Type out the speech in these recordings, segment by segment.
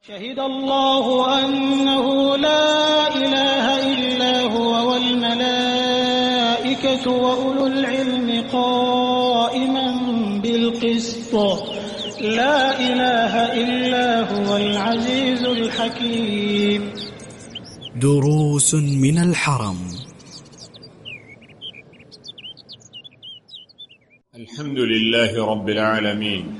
شهد الله أنه لا إله إلا هو والملائكة وأولو العلم قائما بالقسط لا إله إلا هو العزيز الحكيم. دروس من الحرم. الحمد لله رب العالمين،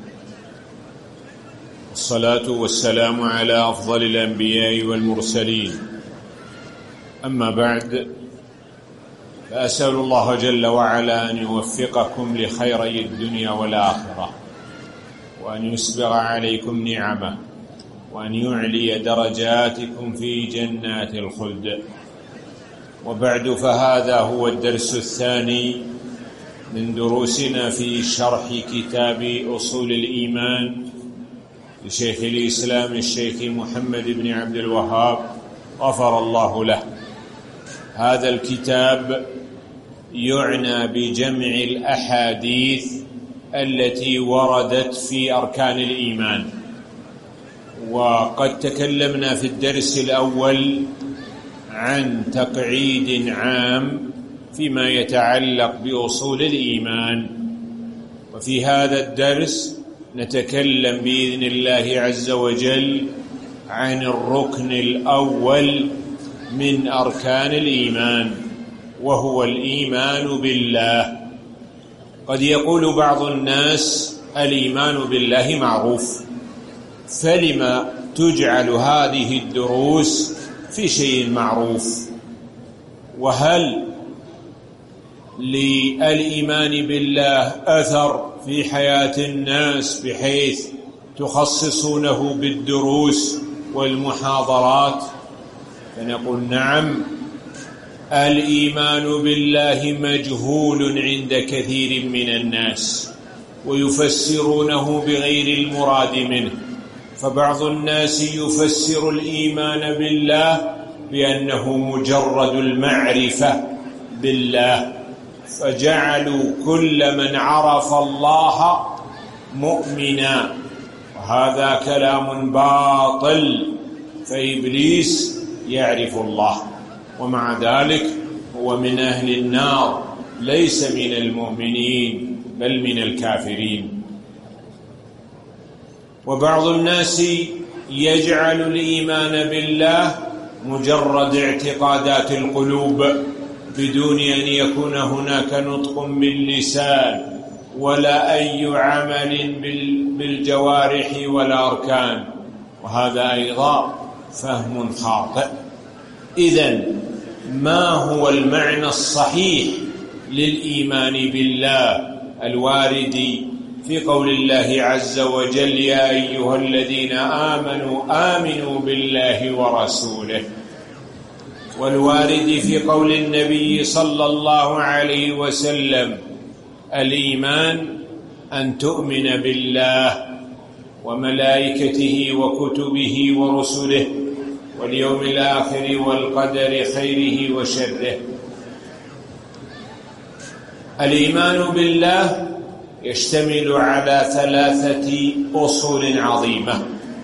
والصلاة والسلام على أفضل الأنبياء والمرسلين. أما بعد، فأسأل الله جل وعلا أن يوفقكم لخيري الدنيا والآخرة، وأن يسبغ عليكم نعمه، وأن يعلي درجاتكم في جنات الخلد. وبعد، فهذا هو الدرس الثاني من دروسنا في شرح كتاب أصول الإيمان لشيخ الإسلام الشيخ محمد بن عبد الوهاب غفر الله له. هذا الكتاب يعنى بجمع الأحاديث التي وردت في أركان الإيمان، وقد تكلمنا في الدرس الأول عن تقعيد عام فيما يتعلق بأصول الإيمان، وفي هذا الدرس نتكلم بإذن الله عز وجل عن الركن الأول من أركان الإيمان، وهو الإيمان بالله. قد يقول بعض الناس الإيمان بالله معروف، فلما تجعل هذه الدروس في شيء معروف؟ وهل للإيمان بالله أثر في حياة الناس بحيث تخصصونه بالدروس والمحاضرات؟ فنقول نعم، الإيمان بالله مجهول عند كثير من الناس، ويفسرونه بغير المراد منه. فبعض الناس يفسر الإيمان بالله بأنه مجرد المعرفة بالله، فجعلوا كل من عرف الله مؤمنا، وهذا كلام باطل. فإبليس يعرف الله، ومع ذلك هو من أهل النار، ليس من المؤمنين بل من الكافرين. وبعض الناس يجعل الإيمان بالله مجرد اعتقادات القلوب بدون أن يكون هناك نطق باللسان ولا أي عمل بالجوارح والأركان، وهذا أيضا فهم خاطئ. إذن ما هو المعنى الصحيح للإيمان بالله الوارد في قول الله عز وجل: يا أيها الذين آمنوا آمنوا بالله ورسوله، والوارد في قول النبي صلى الله عليه وسلم: الإيمان أن تؤمن بالله وملائكته وكتبه ورسله واليوم الآخر والقدر خيره وشره. الإيمان بالله يشتمل على 3 أصول عظيمة.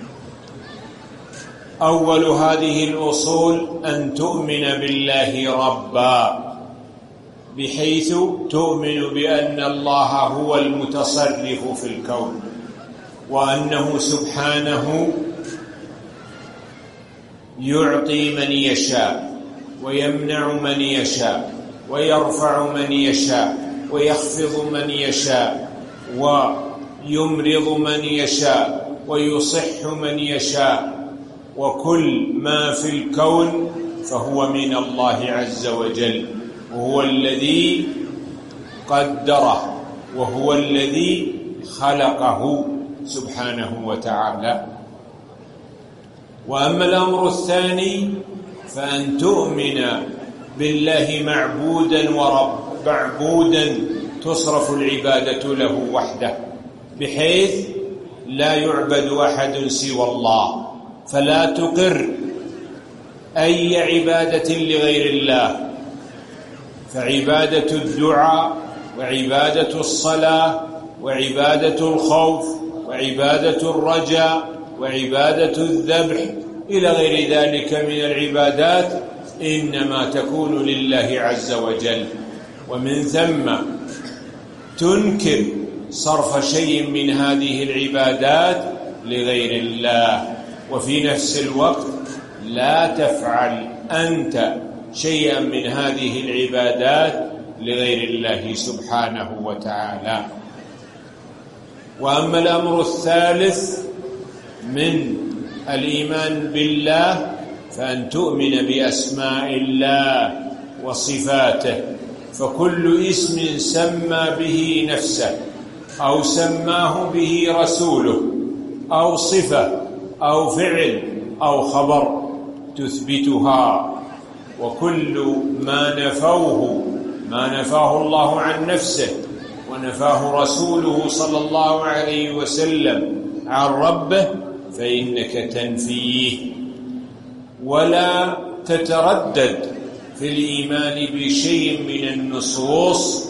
أول هذه الأصول أن تؤمن بالله ربا، بحيث تؤمن بأن الله هو المتصرف في الكون، وأنه سبحانه يعطي من يشاء ويمنع من يشاء ويرفع من يشاء ويخفض من يشاء ويمرض من يشاء ويصح من يشاء، وكل ما في الكون فهو من الله عز وجل، وهو الذي قدره وهو الذي خلقه سبحانه وتعالى. وأما الأمر الثاني فأن تؤمن بالله معبودا تصرف العبادة له وحده، بحيث لا يعبد أحد سوى الله، فلا تقر أي عبادة لغير الله. فعبادة الدعاء وعبادة الصلاة وعبادة الخوف وعبادة الرجاء وعبادة الذبح إلى غير ذلك من العبادات إنما تكون لله عز وجل، ومن ثم تنكر صرف شيء من هذه العبادات لغير الله، وفي نفس الوقت لا تفعل أنت شيئا من هذه العبادات لغير الله سبحانه وتعالى. وأما الأمر الثالث من الإيمان بالله فأن تؤمن بأسماء الله وصفاته، فكل اسم سمى به نفسه أو سماه به رسوله أو صفة أو فعل أو خبر تثبتها، وكل ما نفاه الله عن نفسه ونفاه رسوله صلى الله عليه وسلم عن ربه فإنك تنفيه، ولا تتردد في الإيمان بشيء من النصوص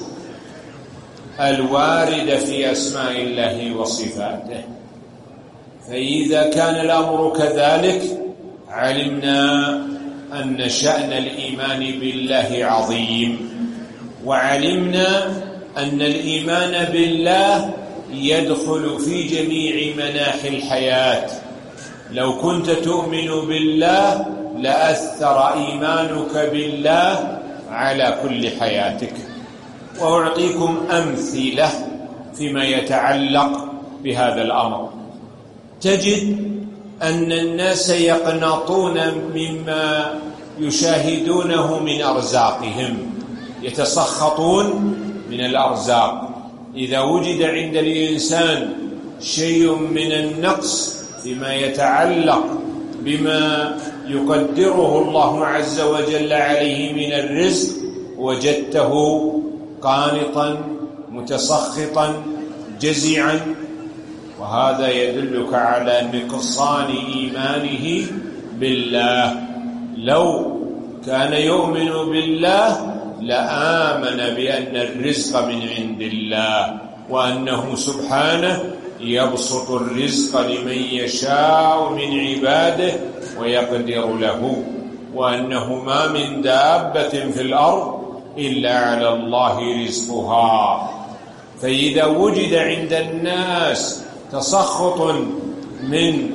الواردة في أسماء الله وصفاته. فإذا كان الأمر كذلك علمنا أن شأن الإيمان بالله عظيم، وعلمنا أن الإيمان بالله يدخل في جميع مناحي الحياة. لو كنت تؤمن بالله لأثر إيمانك بالله على كل حياتك. وأعطيكم أمثلة فيما يتعلق بهذا الأمر. تجد أن الناس يقنطون مما يشاهدونه من أرزاقهم، يتسخطون من الأرزاق. إذا وجد عند الإنسان شيء من النقص فيما يتعلق بما يقدره الله عز وجل عليه من الرزق وجدته قانطا متسخطا جزعا، وهذا يدلك على نقصان إيمانه بالله. لو كان يؤمن بالله لآمن بأن الرزق من عند الله، وأنه سبحانه يبسط الرزق لمن يشاء من عباده ويقدر له، وأنه ما من دابة في الأرض إلا على الله رزقها. فإذا وجد عند الناس تسخط من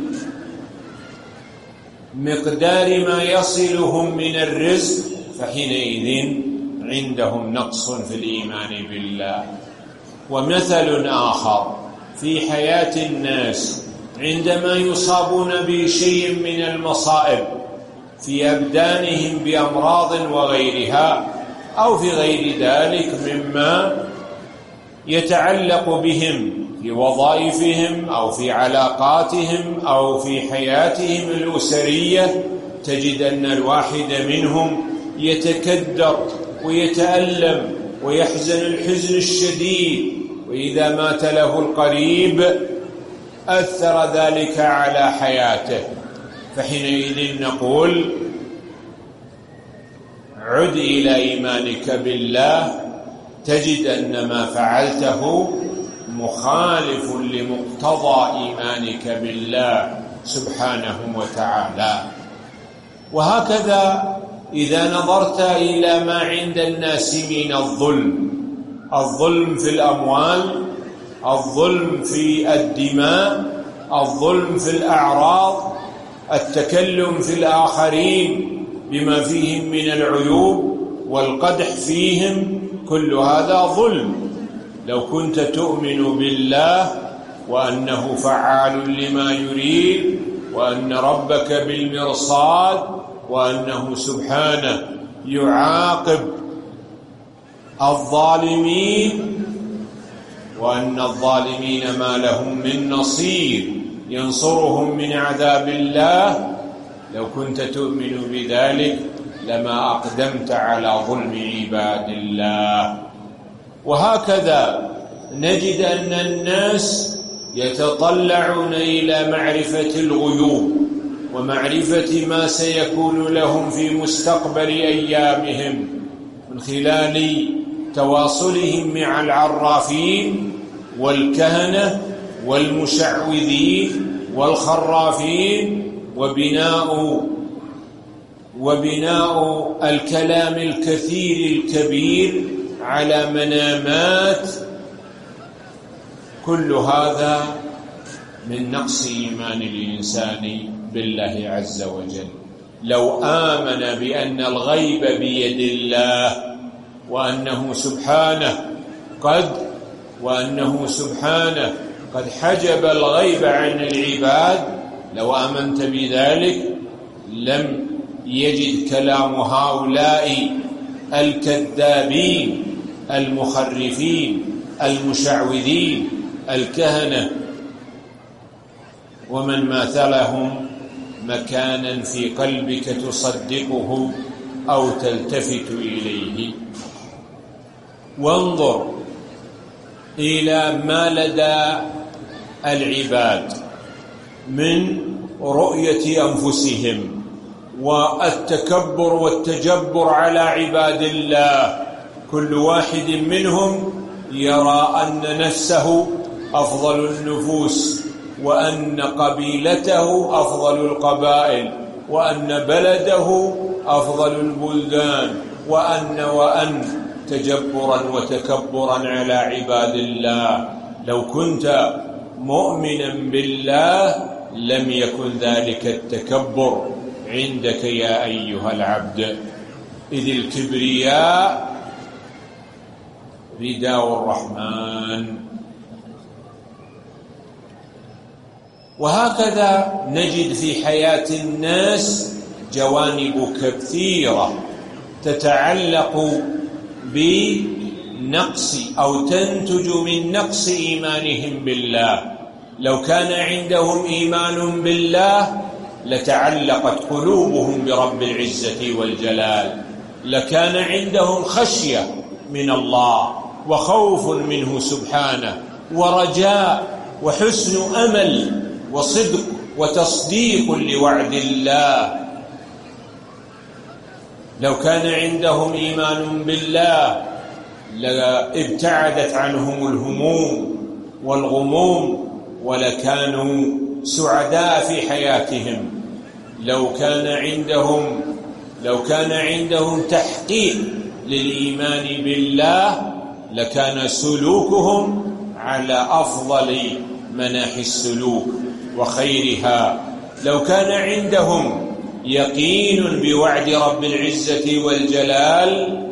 مقدار ما يصلهم من الرزق فحينئذ عندهم نقص في الإيمان بالله. ومثل آخر في حياة الناس عندما يصابون بشيء من المصائب في أبدانهم بأمراض وغيرها، أو في غير ذلك مما يتعلق بهم في وظائفهم أو في علاقاتهم أو في حياتهم الأسرية، تجد أن الواحد منهم يتكدر ويتألم ويحزن الحزن الشديد، وإذا مات له القريب أثر ذلك على حياته. فحينئذ نقول عد إلى إيمانك بالله، تجد أن ما فعلته مخالف لمقتضى إيمانك بالله سبحانه وتعالى. وهكذا إذا نظرت إلى ما عند الناس من الظلم في الأموال، الظلم في الدماء، الظلم في الأعراض، التكلم في الآخرين بما فيهم من العيوب والقدح فيهم، كل هذا ظلم. لو كنت تؤمن بالله وأنه فعال لما يريد، وأن ربك بالمرصاد، وأنه سبحانه يعاقب الظالمين، وأن الظالمين ما لهم من نصير ينصرهم من عذاب الله، لو كنت تؤمن بذلك لما أقدمت على ظلم عباد الله. وهكذا نجد أن الناس يتطلعون إلى معرفة الغيوب ومعرفة ما سيكون لهم في مستقبل أيامهم من خلال تواصلهم مع العرافين والكهنة والمشعوذين والخرافين وبناء الكلام الكثير الكبير على منامات، كل هذا من نقص إيمان الإنسان بالله عز وجل. لو آمن بأن الغيب بيد الله وأنه سبحانه قد حجب الغيب عن العباد، لو آمنت بذلك لم يجد كلام هؤلاء الكذابين المخرفين المشعوذين الكهنة ومن ماثلهم مكانا في قلبك تصدقه أو تلتفت إليه. وانظر إلى ما لدى العباد من رؤية أنفسهم والتكبر والتجبر على عباد الله. كل واحد منهم يرى أن نفسه أفضل النفوس، وأن قبيلته أفضل القبائل، وأن بلده أفضل البلدان، وأن تجبرا وتكبرا على عباد الله. لو كنت مؤمنا بالله لم يكن ذلك التكبر عندك يا أيها العبد، إذ الكبرياء رداء الرحمن. وهكذا نجد في حياة الناس جوانب كثيرة تتعلق بنقص أو تنتج من نقص إيمانهم بالله. لو كان عندهم إيمان بالله لتعلقت قلوبهم برب العزة والجلال، لكان عندهم خشية من الله وخوف منه سبحانه ورجاء وحسن أمل وصدق وتصديق لوعد الله. لو كان عندهم إيمان بالله لابتعدت عنهم الهموم والغموم ولكانوا سعداء في حياتهم. لو كان عندهم تحقيق للإيمان بالله لكان سلوكهم على أفضل مناحي السلوك وخيرها. لو كان عندهم يقين بوعد رب العزة والجلال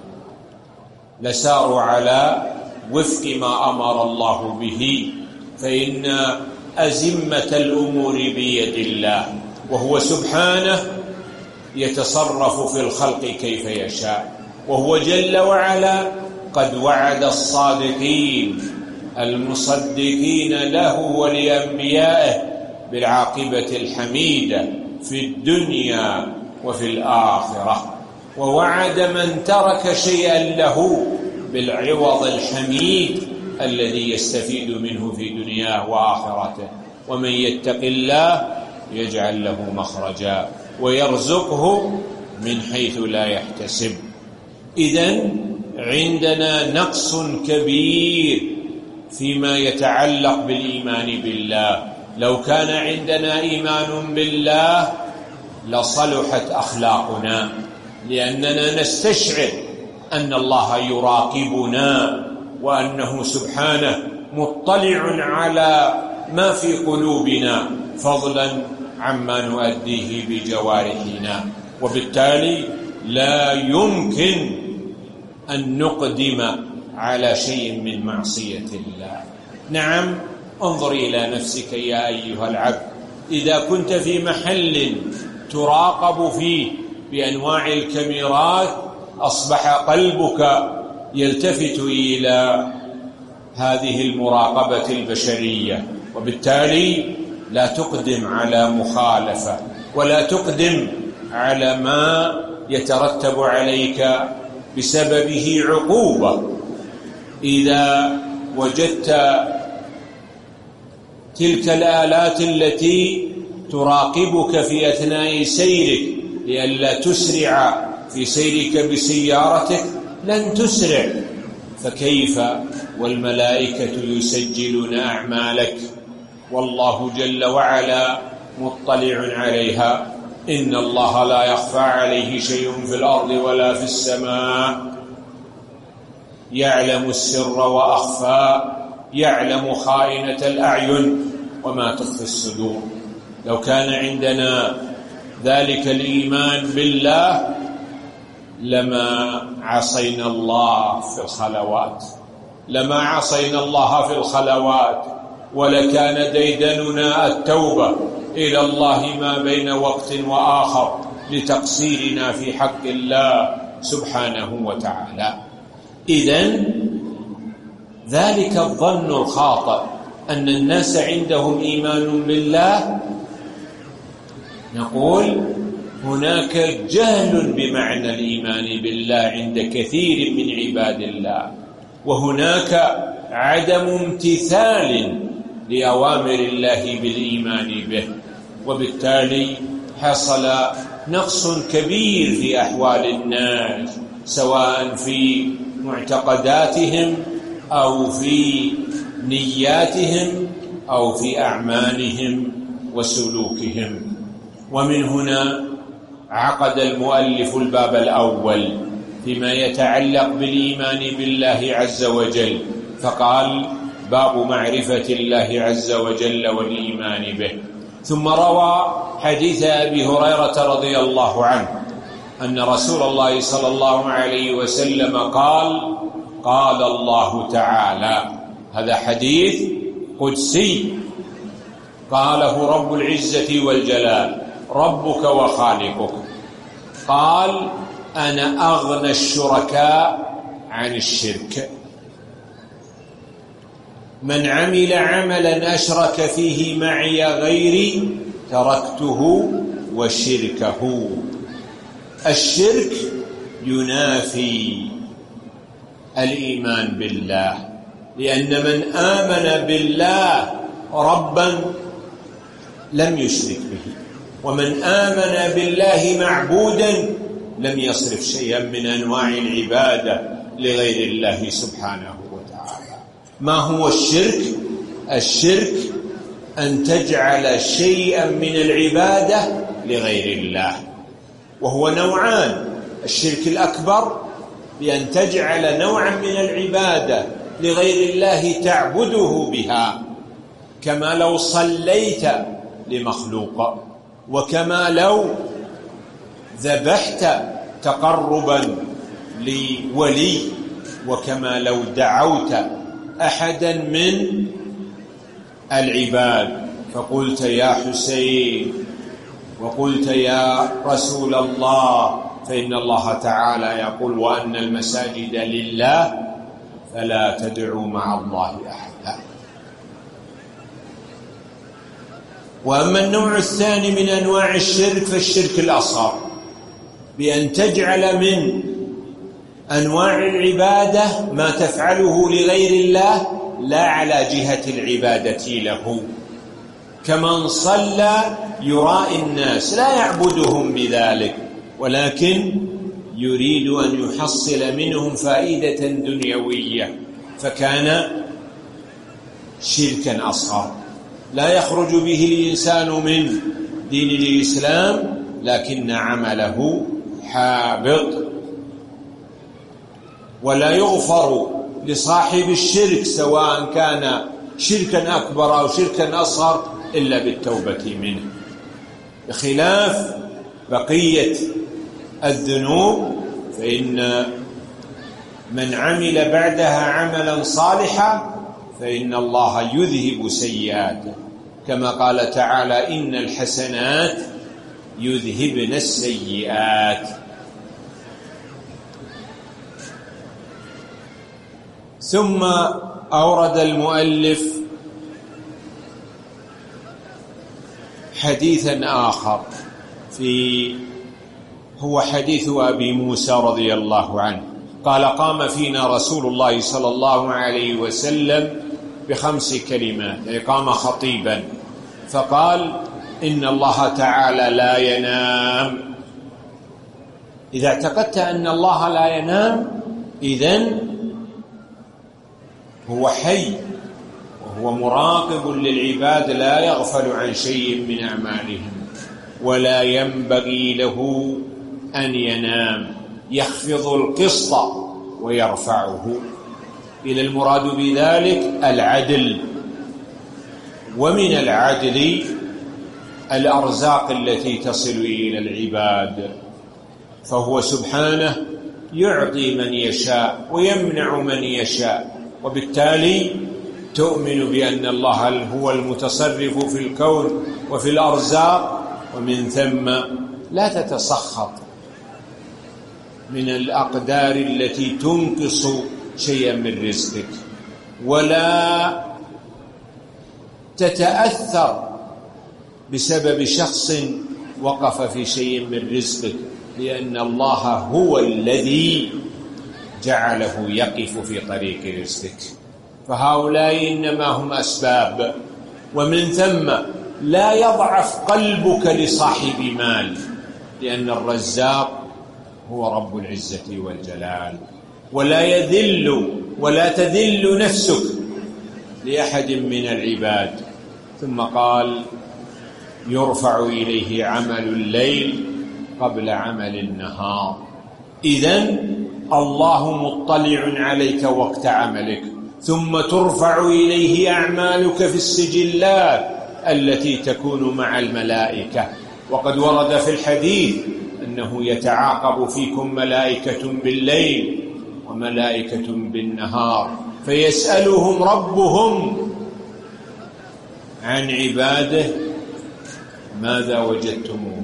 لساروا على وفق ما أمر الله به، فإن أزمة الأمور بيد الله، وهو سبحانه يتصرف في الخلق كيف يشاء. وهو جل وعلا قد وعد الصادقين المصدقين له ولأنبيائه بالعاقبة الحميدة في الدنيا وفي الآخرة، ووعد من ترك شيئا له بالعوض الحميد الذي يستفيد منه في دنياه وآخرته. ومن يتق الله يجعل له مخرجا ويرزقه من حيث لا يحتسب. إذن عندنا نقص كبير فيما يتعلق بالإيمان بالله. لو كان عندنا إيمان بالله لصلحت أخلاقنا، لأننا نستشعر أن الله يراقبنا وأنه سبحانه مطلع على ما في قلوبنا فضلا عما نؤديه بجوارحنا، وبالتالي لا يمكن أن نقدم على شيء من معصية الله. نعم، انظر إلى نفسك يا أيها العبد، إذا كنت في محل تراقب فيه بأنواع الكاميرات أصبح قلبك يلتفت إلى هذه المراقبة البشرية، وبالتالي لا تقدم على مخالفة ولا تقدم على ما يترتب عليك بسببه عقوبة. إذا وجدت تلك الآلات التي تراقبك في أثناء سيرك لئلا تسرع في سيرك بسيارتك لن تسرع، فكيف والملائكة يسجلون أعمالك والله جل وعلا مطلع عليها. إن الله لا يخفى عليه شيء في الأرض ولا في السماء، يعلم السر وأخفى، يعلم خائنة الأعين وما تخفي الصدور. لو كان عندنا ذلك الإيمان بالله لما عصينا الله في الخلوات، ولكان ديدننا التوبة إلى الله ما بين وقت وآخر لتقصيرنا في حق الله سبحانه وتعالى. إذن ذلك الظن الخاطئ أن الناس عندهم إيمان بالله، نقول هناك جهل بمعنى الإيمان بالله عند كثير من عباد الله، وهناك عدم امتثال لأوامر الله بالإيمان به، وبالتالي حصل نقص كبير في أحوال الناس، سواء في معتقداتهم أو في نياتهم أو في أعمالهم وسلوكهم. ومن هنا عقد المؤلف الباب الأول فيما يتعلق بالإيمان بالله عز وجل، فقال: باب معرفة الله عز وجل والإيمان به. ثم روى حديث أبي هريرة رضي الله عنه أن رسول الله صلى الله عليه وسلم قال: قال الله تعالى، هذا حديث قدسي قاله رب العزة والجلال، ربك وخالقك، قال: أنا أغنى الشركاء عن الشرك، من عمل عملا أشرك فيه معي غيري تركته وشركه. الشرك ينافي الإيمان بالله، لأن من آمن بالله ربا لم يشرك به، ومن آمن بالله معبودا لم يصرف شيئا من أنواع العبادة لغير الله سبحانه وتعالى. ما هو الشرك؟ الشرك أن تجعل شيئا من العبادة لغير الله، وهو نوعان: الشرك الأكبر بأن تجعل نوعا من العبادة لغير الله تعبده بها، كما لو صليت لمخلوق، وكما لو ذبحت تقربا لولي، وكما لو دعوت أحدا من العباد فقلت يا حسين وقلت يا رسول الله، فإن الله تعالى يقول: وأن المساجد لله فلا تدعوا مع الله أحدا. وأما النوع الثاني من أنواع الشرك فالشرك الأصغر، بأن تجعل من أنواع العبادة ما تفعله لغير الله لا على جهة العبادة له، كمن صلى يرائي الناس لا يعبدهم بذلك، ولكن يريد أن يحصل منهم فائدة دنيوية، فكان شركا أصغر لا يخرج به الإنسان من دين الإسلام، لكن عمله حابط. ولا يغفر لصاحب الشرك سواء كان شركا أكبر أو شركا أصغر إلا بالتوبة منه، بخلاف بقية الذنوب، فإن من عمل بعدها عملا صالحا فإن الله يذهب سيئاته، كما قال تعالى: إن الحسنات يذهبن السيئات. ثم أورد المؤلف حديثا آخر هو حديث أبي موسى رضي الله عنه قال: قام فينا رسول الله صلى الله عليه وسلم ب5 كلمات، يعني قام خطيبا، فقال: إن الله تعالى لا ينام. إذا اعتقدت أن الله لا ينام إذن هو حي هو مراقب للعباد لا يغفل عن شيء من أعمالهم، ولا ينبغي له أن ينام، يخفض القسط ويرفعه. إلى المراد بذلك العدل، ومن العدل الأرزاق التي تصل إلى العباد، فهو سبحانه يعطي من يشاء ويمنع من يشاء، وبالتالي تؤمن بأن الله هو المتصرف في الكون وفي الأرزاق، ومن ثم لا تتسخط من الأقدار التي تنقص شيئا من رزقك، ولا تتأثر بسبب شخص وقف في شيء من رزقك، لأن الله هو الذي جعله يقف في طريق رزقك. فهؤلاء إنما هم أسباب. ومن ثم لا يضعف قلبك لصاحب مال، لأن الرزاق هو رب العزة والجلال، ولا يذل ولا تذل نفسك لأحد من العباد. ثم قال يرفع إليه عمل الليل قبل عمل النهار. إذن الله مطلع عليك وقت عملك، ثم ترفع إليه أعمالك في السجلات التي تكون مع الملائكة. وقد ورد في الحديث أنه يتعاقب فيكم ملائكة بالليل وملائكة بالنهار، فيسألهم ربهم عن عباده ماذا وجدتموه.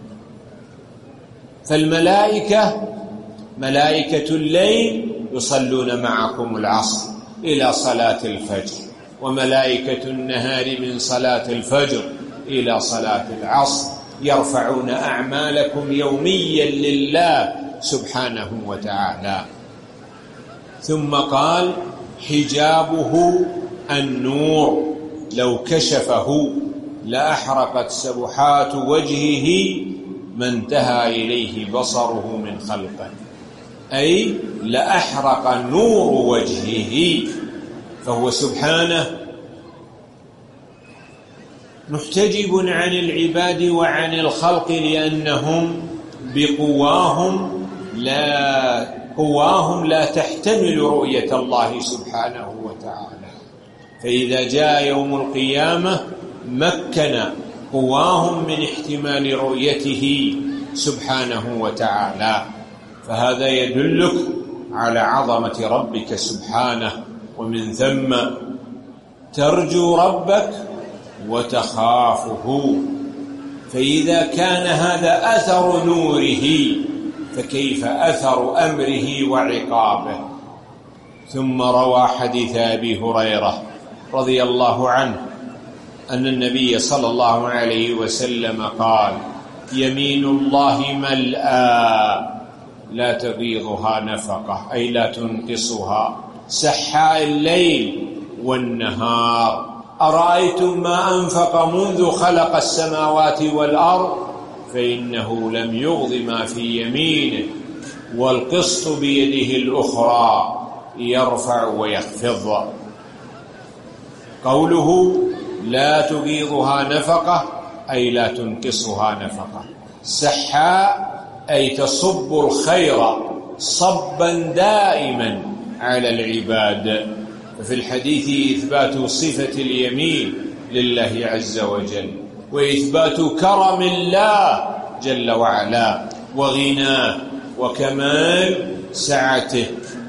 فالملائكة ملائكة الليل يصلون معكم العصر إلى صلاة الفجر، وملائكة النهار من صلاة الفجر إلى صلاة العصر، يرفعون أعمالكم يوميا لله سبحانه وتعالى. ثم قال حجابه النور، لو كشفه لأحرقت سبحات وجهه ما انتهى إليه بصره من خلقه، أي لأحرق نور وجهه. فهو سبحانه محتجب عن العباد وعن الخلق، لأنهم بقواهم لا تحتمل رؤية الله سبحانه وتعالى. فإذا جاء يوم القيامة مكن قواهم من احتمال رؤيته سبحانه وتعالى. فهذا يدلك على عظمة ربك سبحانه، ومن ثم ترجو ربك وتخافه. فإذا كان هذا أثر نوره فكيف أثر أمره وعقابه. ثم روى حديث أبي هريرة رضي الله عنه أن النبي صلى الله عليه وسلم قال يمين الله ملأى لا تغيضها نفقة، أي لا تنقصها، سحاء الليل والنهار. أرأيتم ما أنفق منذ خلق السماوات والأرض فإنه لم يغض ما في يمينه، والقسط بيده الأخرى يرفع ويخفض. قوله لا تغيضها نفقة أي لا تنقصها نفقة. سحاء أي تصب الخير صبا دائما على العباد. ففي الحديث إثبات صفة اليمين لله عز وجل، وإثبات كرم الله جل وعلا وغناه وكمال سعته.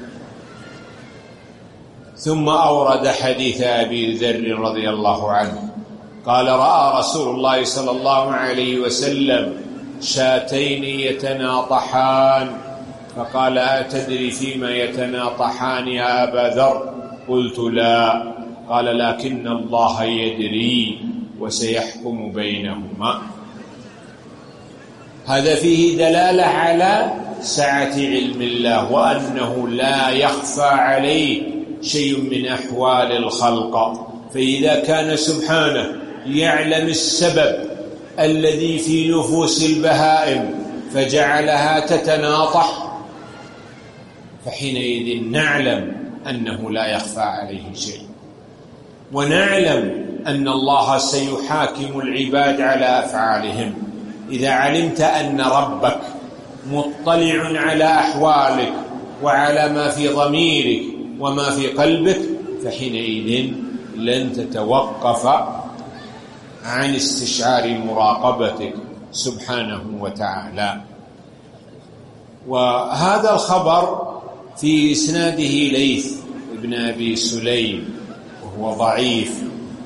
ثم أورد حديث أبي ذر رضي الله عنه قال رأى رسول الله صلى الله عليه وسلم شاتين يتناطحان، فقال أتدري فيما يتناطحان يا أبا ذر؟ قلت لا. قال لكن الله يدري وسيحكم بينهما. هذا فيه دلالة على سعة علم الله، وأنه لا يخفى عليه شيء من أحوال الخلق. فإذا كان سبحانه يعلم السبب الذي في نفوس البهائم فجعلها تتناطح، فحينئذ نعلم أنه لا يخفى عليه شيء. ونعلم أن الله سيحاكم العباد على أفعالهم. إذا علمت أن ربك مطلع على أحوالك وعلى ما في ضميرك وما في قلبك، فحينئذ لن تتوقف عن استشعار مراقبتك سبحانه وتعالى. وهذا الخبر في إسناده ليث بن أبي سليم وهو ضعيف،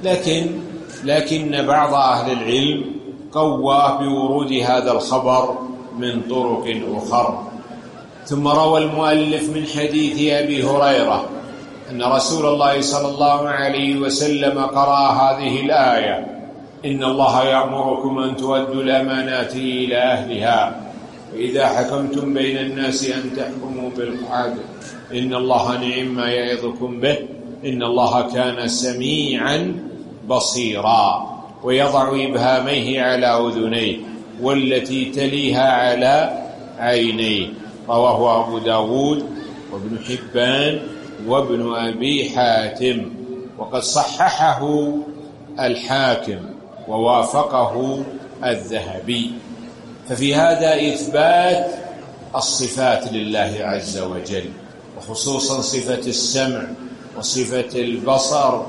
لكن بعض أهل العلم قواه بورود هذا الخبر من طرق أخرى. ثم روى المؤلف من حديث أبي هريرة أن رسول الله صلى الله عليه وسلم قرأ هذه الآية: إن الله يأمركم أن تؤدوا الأمانات إلى أهلها وإذا حكمتم بين الناس أن تحكموا بالعدل إن الله نعم ما يعظكم به إن الله كان سميعا بصيرا. ويضع إبهاميه على أذنيه والتي تليها على عينيه. رواه أبو داود وابن حبان وابن أبي حاتم، وقد صححه الحاكم ووافقه الذهبي. ففي هذا إثبات الصفات لله عز وجل، وخصوصا صفة السمع وصفة البصر.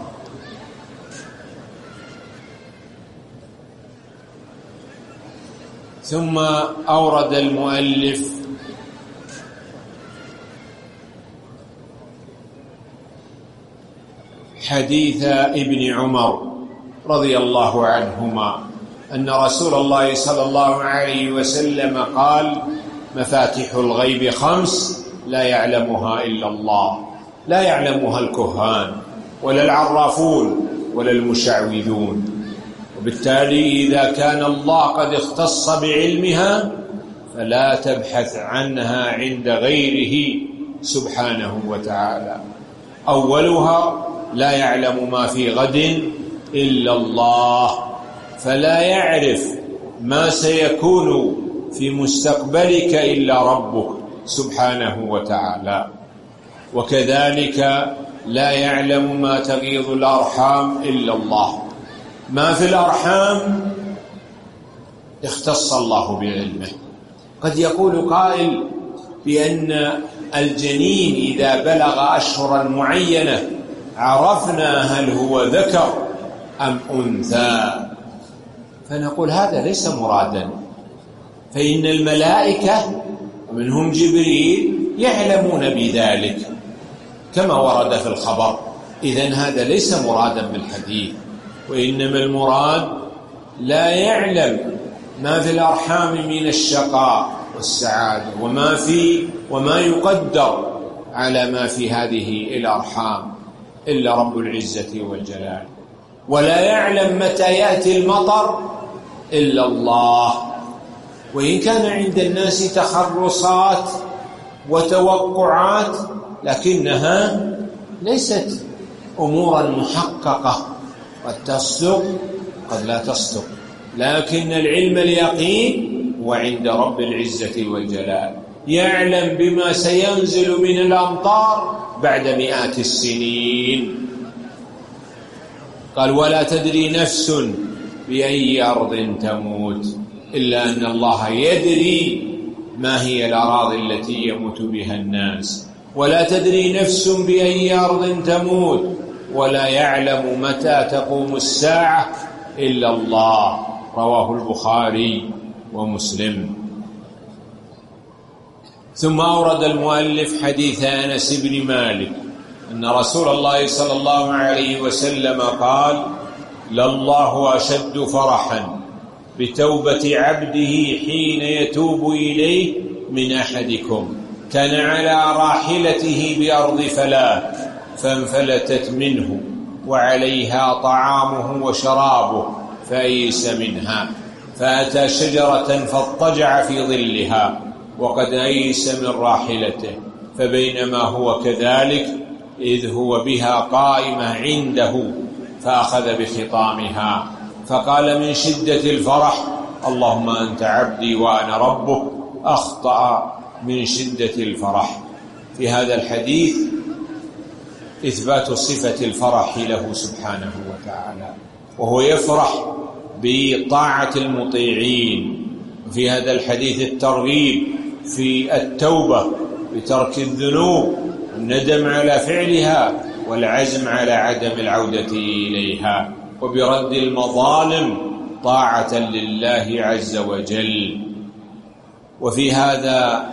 ثم أورد المؤلف حديث ابن عمر رضي الله عنهما أن رسول الله صلى الله عليه وسلم قال: مفاتيح الغيب 5 لا يعلمها إلا الله، لا يعلمها الكهان ولا العرافون ولا المشعوذون. وبالتالي إذا كان الله قد اختص بعلمها فلا تبحث عنها عند غيره سبحانه وتعالى. أولها: لا يعلم ما في غد إلا الله، فلا يعرف ما سيكون في مستقبلك إلا ربك سبحانه وتعالى. وكذلك لا يعلم ما تغيض الأرحام إلا الله، ما في الأرحام اختص الله بعلمه. قد يقول قائل بأن الجنين إذا بلغ أشهرا معينة عرفنا هل هو ذكر أم أنثى، فنقول هذا ليس مرادا، فإن الملائكة ومنهم جبريل يعلمون بذلك كما ورد في الخبر. إذن هذا ليس مرادا بالحديث، وإنما المراد لا يعلم ما في الأرحام من الشقاء والسعادة وما يقدر على ما في هذه الأرحام إلا رب العزة والجلال. ولا يعلم متى يأتي المطر إلا الله. وإن كان عند الناس تخرصات وتوقعات لكنها ليست أمورا محققة، قد تصدق قد لا تصدق، لكن العلم اليقين هو عند رب العزة والجلال. يعلم بما سينزل من الأمطار بعد مئات السنين. قال: ولا تدري نفس بأي أرض تموت، إلا أن الله يدري ما هي الأراضي التي يموت بها الناس. ولا تدري نفس بأي أرض تموت، ولا يعلم متى تقوم الساعة إلا الله. رواه البخاري ومسلم. ثم أورد المؤلف حديث أنس بن مالك أن رسول الله صلى الله عليه وسلم قال: لله أشد فرحا بتوبة عبده حين يتوب إليه من أحدكم كان على راحلته بأرض فلاة فانفلتت منه وعليها طعامه وشرابه فأيس منها فأتى شجرة فاضطجع في ظلها وقد أيس من راحلته، فبينما هو كذلك إذ هو بها قائمة عنده فأخذ بخطامها فقال من شدة الفرح: اللهم أنت عبدي وأنا ربك. أخطأ من شدة الفرح. في هذا الحديث إثبات صفة الفرح له سبحانه وتعالى، وهو يفرح بطاعة المطيعين. في هذا الحديث الترغيب في التوبة بترك الذنوب، الندم على فعلها والعزم على عدم العودة إليها، وبرد المظالم طاعة لله عز وجل. وفي هذا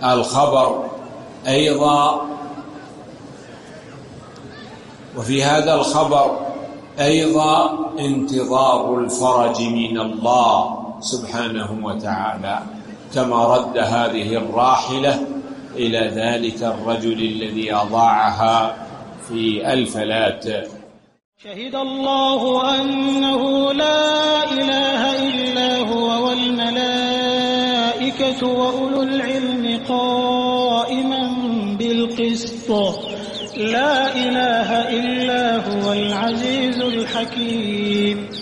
الخبر أيضا انتظار الفرج من الله سبحانه وتعالى، كما رد هذه الراحلة إلى ذلك الرجل الذي أضاعها في الفلات. شهد الله أنه لا إله إلا هو والملائكة وأولو العلم قائما بالقسط، لا إله إلا هو العزيز الحكيم.